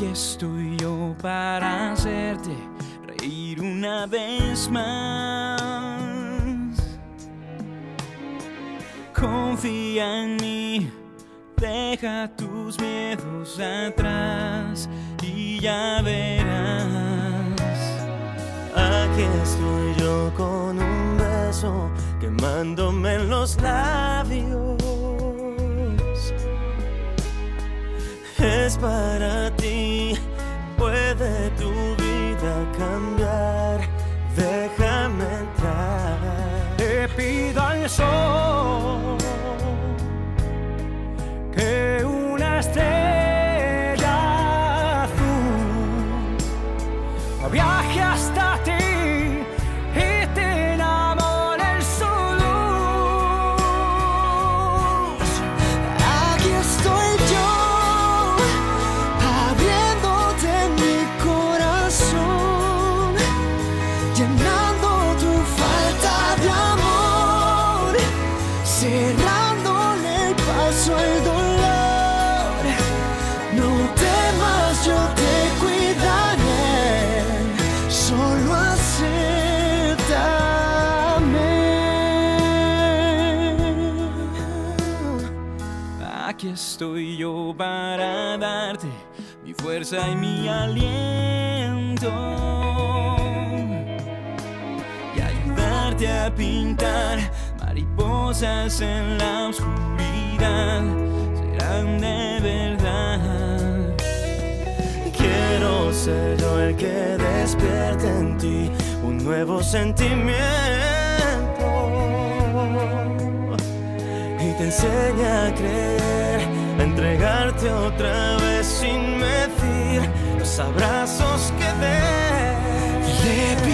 Aquí estoy yo para hacerte reír una vez más. Confía en mí, deja tus miedos atrás y ya verás. Aquí estoy yo con un beso quemándome en los labios. Es para ti, puede tu vida cambiar. Déjame entrar. Te pido al sol que una estrella azul viaje hasta ti y te enamore en su luz. Aquí estoy yo, abriéndote mi corazón, llenando tu falta de amor, cerrándole el paso al dolor. No temas, yo te cuidaré, solo acéptame. Aquí estoy yo para darte mi fuerza y mi aliento y ayudarte a pintar mariposas en la oscuridad. Serán de verdad. Quiero ser yo el que despierte en ti un nuevo sentimiento y te enseñe a creer, a entregarte otra vez sin medir los abrazos que des.